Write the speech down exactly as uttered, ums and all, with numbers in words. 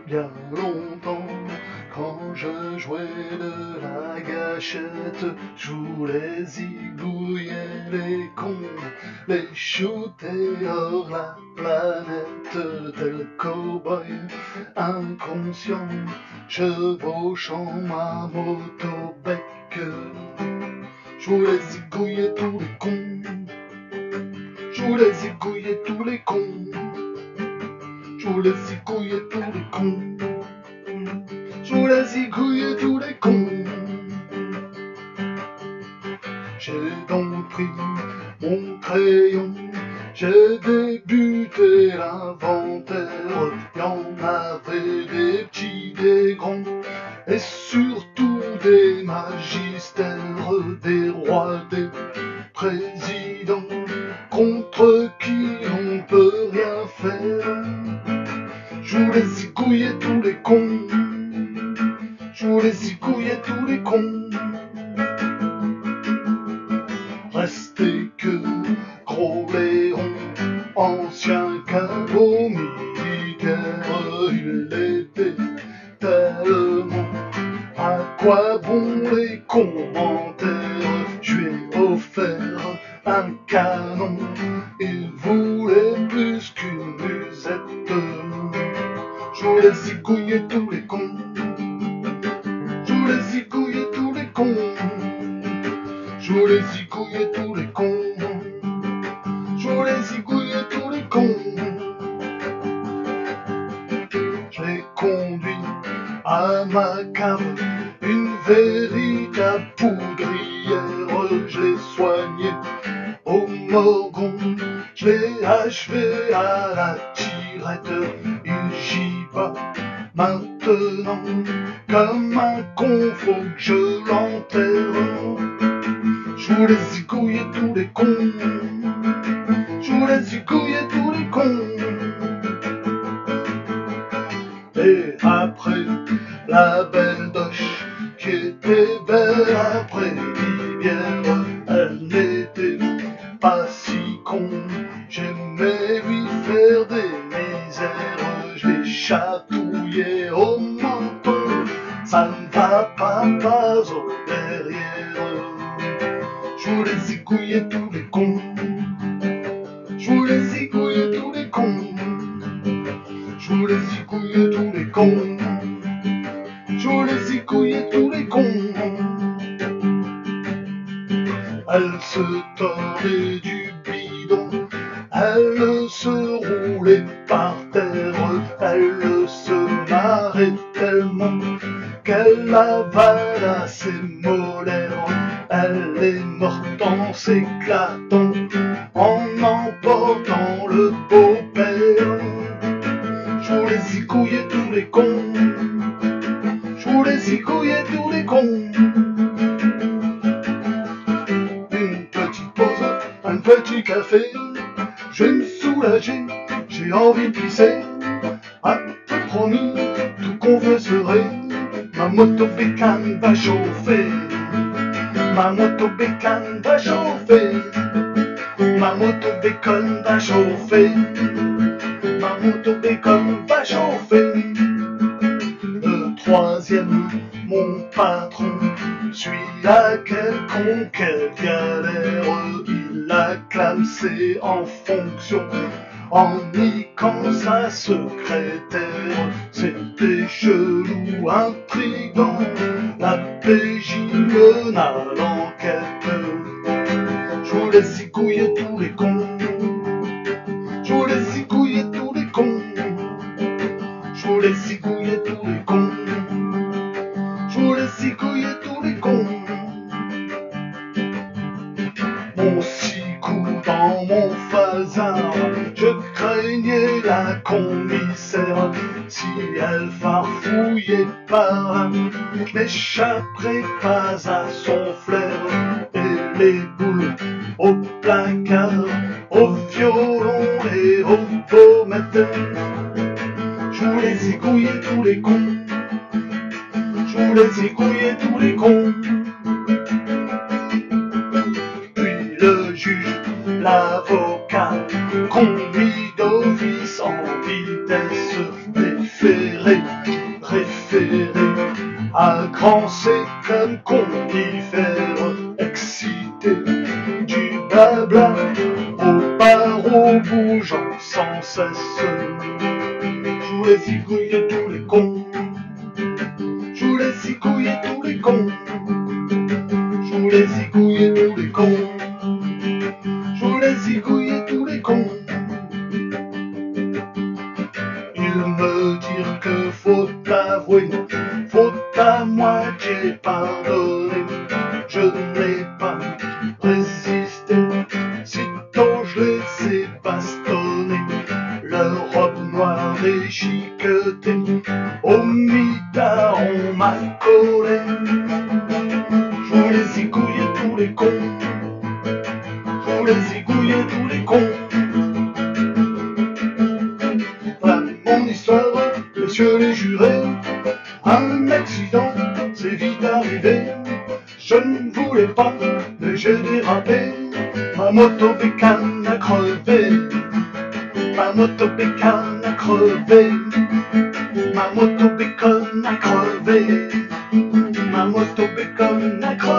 bien longtemps, quand je jouais de la gâchette, je voulais zigouiller les cons, les shooter hors la planète, tel cow-boy inconscient, chevauchant ma moto-bec. Je voulais zigouiller tous les cons, je voulais zigouiller tous les cons, je voulais zigouiller tous les cons, je voulais zigouiller tous les cons. J'ai donc pris mon crayon, j'ai débuté l'inventaire. Y'en avait des petits, des grands, et surtout des magistères, des rois, des présidents, contre qui on peut rien faire. Je voulais zigouiller tous les cons, je voulais zigouiller tous les cons. Restait que Gros Léon, ancien cabot militaire. Il était tellement à quoi bon les commentaires. Je lui ai offert un canon, il voulait plus qu'une musette. Je voulais zigouiller tous les cons, je voulais zigouiller tous les cons, je voulais zigouiller tous les cons, je voulais zigouiller tous les cons. Je l'ai conduit à ma cave, une véritable poudrière. Je l'ai soigné au morgon, je l'ai achevé à la tirette. Il giba maintenant comme un con, faut que je l'enterre. Je voulais zigouiller tous les cons, je voulais zigouiller tous les cons. Et après la belle doche qui était belle après l'hiver, elle n'était pas si con. J'aimais lui faire des misères, je l'ai chatouillé au menton, ça ne va pas, pas au derrière. Je voulais zigouiller tous les cons, je voulais zigouiller tous les cons, je voulais zigouiller tous les cons, je voulais zigouiller tous les cons. Elle se tordait du bidon, elle se roulait par terre, elle se marrait tellement qu'elle avala ses molaires. Elle est morte en s'éclatant, en emportant le beau-père. Je voulais zigouiller tous les cons, je voulais zigouiller tous les cons. Une petite pause, un petit café, je vais me soulager, j'ai envie de pisser. Ah, t'as promis, tout qu'on veut serait, ma moto bécane va chauffer. Ma moto bécane va chauffer, ma moto bécane va chauffer, ma moto bécane va chauffer. Le troisième, mon patron, celui-là quel con, quelle galère. Il a clamsé en fonction, en niquant sa secrétaire. C'était chelou, intriguant, la P J mena l'enquête. Je voulais zigouiller tous les cons, je voulais zigouiller tous les cons, je voulais zigouiller tous les cons, je voulais zigouiller tous les cons. Mon cigou dans mon phasard, je craignais la commissaire. Si elle farfouillait par là, n'échapperait pas à son flair. Et les boules au placard, au violon et au pommettes. Je voulais zigouiller tous les cons, je voulais zigouiller tous les cons. Puis le juge, l'avocat, commis d'office en vitesse, déféré sans cesse. Je voulais zigouiller tous les cons. Je voulais zigouiller tous les cons. Je voulais zigouiller tous les cons. Je voulais zigouiller tous les cons. Ils me dirent que faut avouer, faut à moitié pardonner. Je n'ai pas résisté, sitôt je les ai bastonnés. Leur robe noire déchiquetée, au mitard on m'a collé. Je voulais zigouiller tous les cons. Je voulais zigouiller tous les cons. Voilà mon histoire, messieurs les jurés. Un accident, c'est vite arrivé. Je ne voulais pas, mais j'ai dérapé. Ma moto bécane a crevé. Ma moto bécane a crevé. Ma moto bécane a crevé. Ma moto bécane a crevé.